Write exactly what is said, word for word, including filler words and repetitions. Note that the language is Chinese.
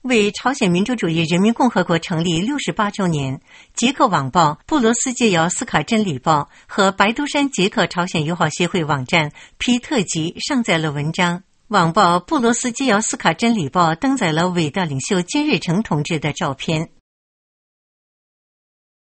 为朝鲜民主主义人民共和国成立六十八周年，捷克网报、布罗斯捷窑斯卡真理报和白都山捷克朝鲜友好协会网站皮特吉上载了文章。网报布罗斯捷窑斯卡真理报登载了伟大领袖金日成同志的照片。